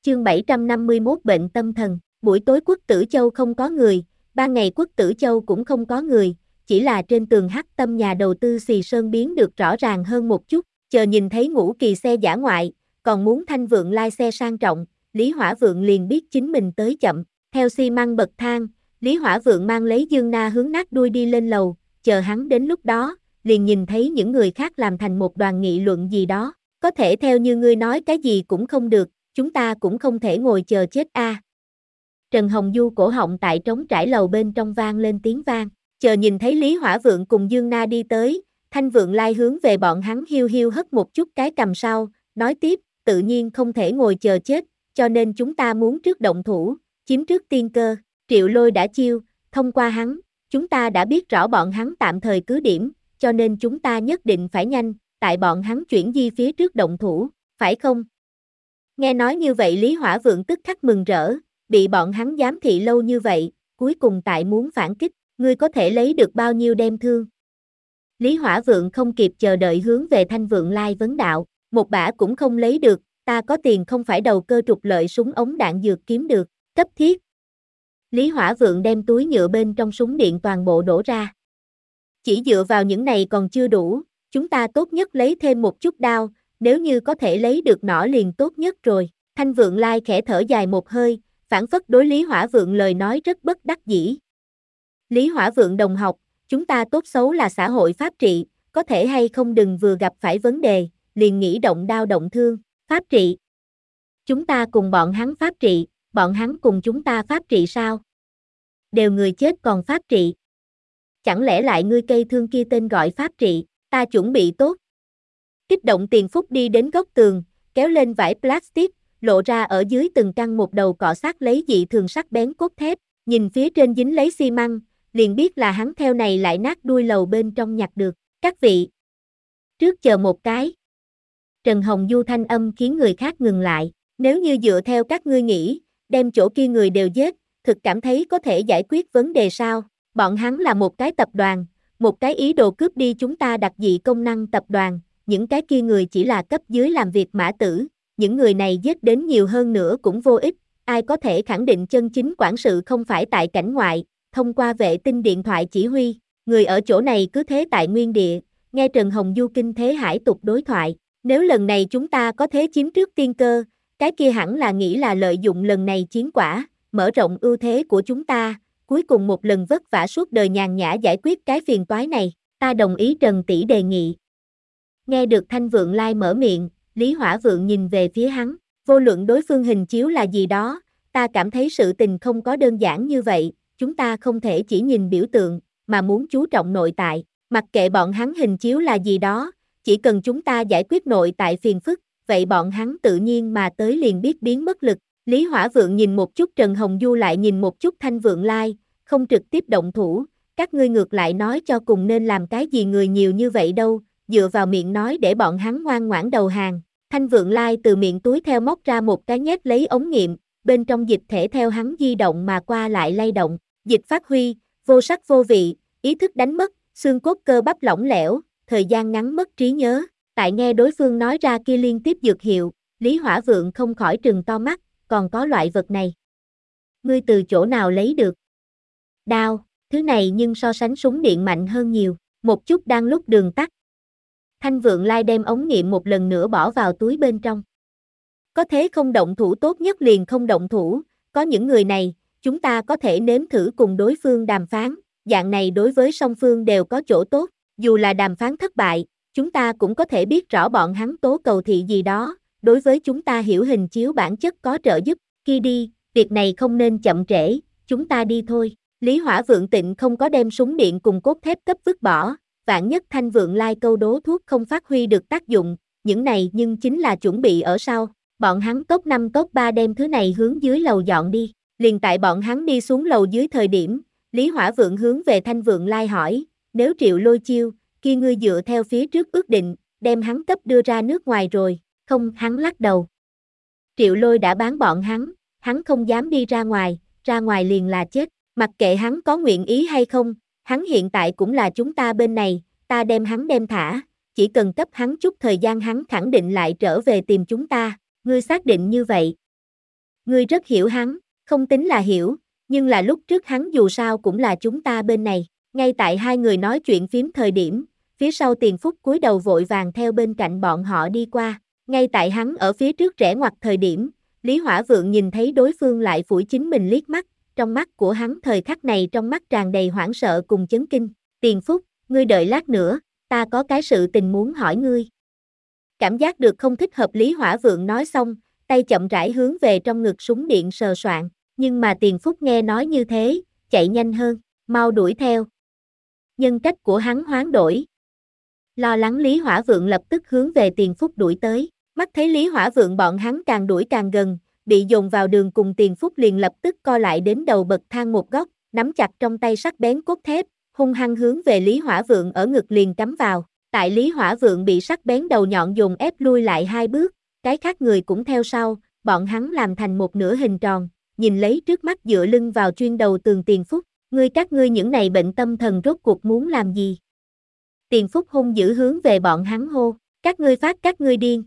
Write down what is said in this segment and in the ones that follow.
Chương 751 Bệnh tâm thần. Buổi tối Quốc Tử Châu không có người, ban ngày Quốc Tử Châu cũng không có người, chỉ là trên tường Hắc Tâm nhà đầu tư xì sơn biến được rõ ràng hơn một chút, chờ nhìn thấy Ngũ Kỳ xe dã ngoại, còn muốn Thanh Vượng lai xe sang trọng, Lý Hỏa Vượng liền biết chính mình tới chậm, theo xi măng bậc thang, Lý Hỏa Vượng mang lấy Dương Na hướng nát đuôi đi lên lầu, chờ hắn đến lúc đó, liền nhìn thấy những người khác làm thành một đoàn nghị luận gì đó, có thể theo như ngươi nói cái gì cũng không được, chúng ta cũng không thể ngồi chờ chết a. Trần Hồng Du cổ họng tại trống trải lầu bên trong vang lên tiếng vang, chờ nhìn thấy Lý Hỏa Vượng cùng Dương Na đi tới, Thanh Vượng lai hướng về bọn hắn hiu hiu hất một chút cái cằm sau, nói tiếp, tự nhiên không thể ngồi chờ chết, cho nên chúng ta muốn trước động thủ, chiếm trước tiên cơ, Triệu Lôi đã chiêu, thông qua hắn, chúng ta đã biết rõ bọn hắn tạm thời cứ điểm, cho nên chúng ta nhất định phải nhanh, tại bọn hắn chuyển di phía trước động thủ, phải không? Nghe nói như vậy Lý Hỏa Vượng tức khắc mừng rỡ, bị bọn hắn giám thị lâu như vậy, cuối cùng tại muốn phản kích, ngươi có thể lấy được bao nhiêu đem thương? Lý Hỏa Vượng không kịp chờ đợi hướng về Thanh Vượng lai vấn đạo, một bả cũng không lấy được, ta có tiền không phải đầu cơ trục lợi súng ống đạn dược kiếm được, cấp thiết. Lý Hỏa Vượng đem túi nhựa bên trong súng điện toàn bộ đổ ra. Chỉ dựa vào những này còn chưa đủ, chúng ta tốt nhất lấy thêm một chút đao, nếu như có thể lấy được nỏ liền tốt nhất rồi. Thanh Vượng lai khẽ thở dài một hơi, phản phất đối Lý Hỏa Vượng lời nói rất bất đắc dĩ. Lý Hỏa Vượng đồng học, chúng ta tốt xấu là xã hội pháp trị, có thể hay không đừng vừa gặp phải vấn đề, liền nghĩ động đao động thương, pháp trị. Chúng ta cùng bọn hắn pháp trị, bọn hắn cùng chúng ta pháp trị sao? Đều người chết còn pháp trị. Chẳng lẽ lại ngươi cây thương kia tên gọi pháp trị, ta chuẩn bị tốt. Kích động Tiền Phúc đi đến góc tường, kéo lên vải plastic, lộ ra ở dưới từng căn một đầu cọ sát lấy dị thường sắc bén cốt thép, nhìn phía trên dính lấy xi măng, liền biết là hắn theo này lại nát đuôi lầu bên trong nhặt được. Các vị, trước chờ một cái. Trần Hồng Du thanh âm khiến người khác ngừng lại, nếu như dựa theo các ngươi nghĩ, đem chỗ kia người đều giết, thực cảm thấy có thể giải quyết vấn đề sao? Bọn hắn là một cái tập đoàn, một cái ý đồ cướp đi chúng ta đặc dị công năng tập đoàn, những cái kia người chỉ là cấp dưới làm việc mã tử, những người này giết đến nhiều hơn nữa cũng vô ích, ai có thể khẳng định chân chính quản sự không phải tại cảnh ngoại, thông qua vệ tinh điện thoại chỉ huy, người ở chỗ này cứ thế tại nguyên địa, nghe Trần Hồng Du kinh thế hải tục đối thoại, nếu lần này chúng ta có thế chiếm trước tiên cơ, cái kia hẳn là nghĩ là lợi dụng lần này chiến quả, mở rộng ưu thế của chúng ta, cuối cùng một lần vất vả suốt đời nhàn nhã giải quyết cái phiền toái này, ta đồng ý Trần tỷ đề nghị. Nghe được Thanh Vượng lai mở miệng, Lý Hỏa Vượng nhìn về phía hắn, vô luận đối phương hình chiếu là gì đó, ta cảm thấy sự tình không có đơn giản như vậy, chúng ta không thể chỉ nhìn biểu tượng, mà muốn chú trọng nội tại, mặc kệ bọn hắn hình chiếu là gì đó, chỉ cần chúng ta giải quyết nội tại phiền phức, vậy bọn hắn tự nhiên mà tới liền biết biến mất lực. Lý Hỏa Vượng nhìn một chút Trần Hồng Du lại nhìn một chút Thanh Vượng lai, không trực tiếp động thủ, các ngươi ngược lại nói cho cùng nên làm cái gì người nhiều như vậy đâu, dựa vào miệng nói để bọn hắn ngoan ngoãn đầu hàng. Thanh Vượng lai từ miệng túi theo móc ra một cái nhét lấy ống nghiệm, bên trong dịch thể theo hắn di động mà qua lại lay động, dịch phát huy, vô sắc vô vị, ý thức đánh mất, xương cốt cơ bắp lỏng lẻo, thời gian ngắn mất trí nhớ, tại nghe đối phương nói ra kia liên tiếp dược hiệu, Lý Hỏa Vượng không khỏi trừng to mắt, còn có loại vật này. Ngươi từ chỗ nào lấy được? Đao, thứ này nhưng so sánh súng điện mạnh hơn nhiều, một chút đang lúc đường tắt. Thanh Vượng lai đem ống nghiệm một lần nữa bỏ vào túi bên trong. Có thế không động thủ tốt nhất liền không động thủ, có những người này, chúng ta có thể nếm thử cùng đối phương đàm phán, dạng này đối với song phương đều có chỗ tốt, dù là đàm phán thất bại, chúng ta cũng có thể biết rõ bọn hắn tố cầu thị gì đó, đối với chúng ta hiểu hình chiếu bản chất có trợ giúp, khi đi, việc này không nên chậm trễ, chúng ta đi thôi. Lý Hỏa Vượng Tịnh không có đem súng điện cùng cốt thép cấp vứt bỏ, vạn nhất Thanh Vượng lai câu đố thuốc không phát huy được tác dụng, những này nhưng chính là chuẩn bị ở sau, bọn hắn top 5 top 3 đem thứ này hướng dưới lầu dọn đi, liền tại bọn hắn đi xuống lầu dưới thời điểm, Lý Hỏa Vượng hướng về Thanh Vượng lai hỏi, nếu Triệu Lôi chiêu, kia ngươi dựa theo phía trước ước định, đem hắn cấp đưa ra nước ngoài rồi, không, hắn lắc đầu. Triệu Lôi đã bán bọn hắn không dám đi ra ngoài liền là chết, mặc kệ hắn có nguyện ý hay không, hắn hiện tại cũng là chúng ta bên này, ta đem hắn đem thả, chỉ cần cấp hắn chút thời gian hắn khẳng định lại trở về tìm chúng ta, ngươi xác định như vậy. Ngươi rất hiểu hắn, không tính là hiểu, nhưng là lúc trước hắn dù sao cũng là chúng ta bên này. Ngay tại hai người nói chuyện phím thời điểm, phía sau Tiền Phúc cúi đầu vội vàng theo bên cạnh bọn họ đi qua. Ngay tại hắn ở phía trước rẽ ngoặt thời điểm, Lý Hỏa Vượng nhìn thấy đối phương lại phủi chính mình liếc mắt, trong mắt của hắn thời khắc này trong mắt tràn đầy hoảng sợ cùng chấn kinh. Tiền Phúc, ngươi đợi lát nữa, ta có cái sự tình muốn hỏi ngươi. Cảm giác được không thích hợp Lý Hỏa Vượng nói xong, tay chậm rãi hướng về trong ngực súng điện sờ soạn, nhưng mà Tiền Phúc nghe nói như thế, chạy nhanh hơn, mau đuổi theo. Nhân cách của hắn hoán đổi. Lo lắng Lý Hỏa Vượng lập tức hướng về Tiền Phúc đuổi tới, mắt thấy Lý Hỏa Vượng bọn hắn càng đuổi càng gần, bị dồn vào đường cùng Tiền Phúc liền lập tức co lại đến đầu bậc thang một góc, nắm chặt trong tay sắc bén cốt thép, hung hăng hướng về Lý Hỏa Vượng ở ngực liền cắm vào. Tại Lý Hỏa Vượng bị sắc bén đầu nhọn dồn ép lui lại 2 bước, cái khác người cũng theo sau, bọn hắn làm thành một nửa hình tròn, nhìn lấy trước mắt dựa lưng vào chuyên đầu tường Tiền Phúc, các ngươi những này bệnh tâm thần rốt cuộc muốn làm gì? Tiền Phúc hung dữ hướng về bọn hắn hô, các ngươi phát các ngươi điên.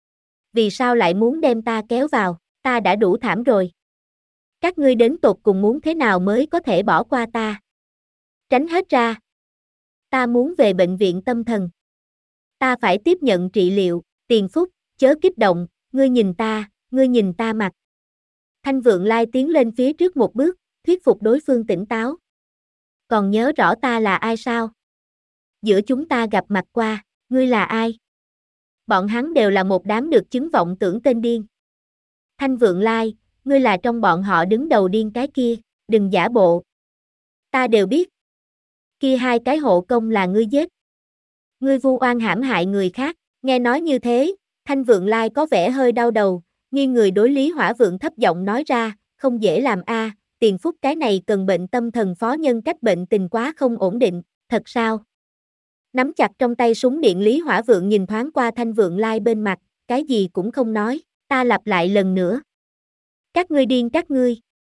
Vì sao lại muốn đem ta kéo vào, ta đã đủ thảm rồi. Các ngươi đến tột cùng muốn thế nào mới có thể bỏ qua ta? Tránh hết ra. Ta muốn về bệnh viện tâm thần. Ta phải tiếp nhận trị liệu, Tiền Phúc, chớ kích động, ngươi nhìn ta mặt. Thanh Vượng Lai tiến lên phía trước một bước, thuyết phục đối phương tỉnh táo. Còn nhớ rõ ta là ai sao? Giữa chúng ta gặp mặt qua, ngươi là ai? Bọn hắn đều là một đám được chứng vọng tưởng tên điên. Thanh Vượng Lai, ngươi là trong bọn họ đứng đầu điên cái kia, đừng giả bộ. Ta đều biết. Kia 2 cái hộ công là ngươi giết. Ngươi vu oan hãm hại người khác, nghe nói như thế, Thanh Vượng Lai có vẻ hơi đau đầu, nghiêng người đối Lý Hỏa Vượng thấp giọng nói ra, không dễ làm a, Tiền Phúc cái này cần bệnh tâm thần phó nhân cách bệnh tình quá không ổn định, thật sao? Nắm chặt trong tay súng điện Lý Hỏa Vượng nhìn thoáng qua Thanh Vượng Lai bên mặt, cái gì cũng không nói, ta lặp lại lần nữa. Các ngươi điên các ngươi.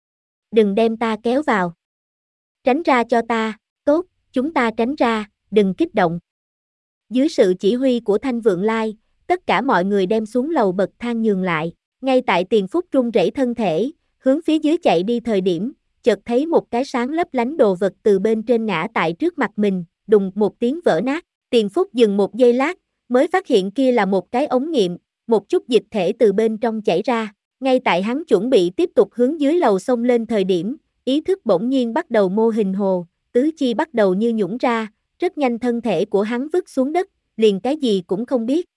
Đừng đem ta kéo vào. Tránh ra cho ta, tốt, chúng ta tránh ra, đừng kích động. Dưới sự chỉ huy của Thanh Vượng Lai, tất cả mọi người đem xuống lầu bậc thang nhường lại, ngay tại Tiền Phúc run rẩy thân thể, hướng phía dưới chạy đi thời điểm, chợt thấy một cái sáng lấp lánh đồ vật từ bên trên ngã tại trước mặt mình, đùng một tiếng vỡ nát, Tiền Phúc dừng một giây lát, mới phát hiện kia là một cái ống nghiệm, một chút dịch thể từ bên trong chảy ra, ngay tại hắn chuẩn bị tiếp tục hướng dưới lầu xông lên thời điểm, ý thức bỗng nhiên bắt đầu mô hình hồ, tứ chi bắt đầu như nhũn ra, rất nhanh thân thể của hắn vứt xuống đất, liền cái gì cũng không biết,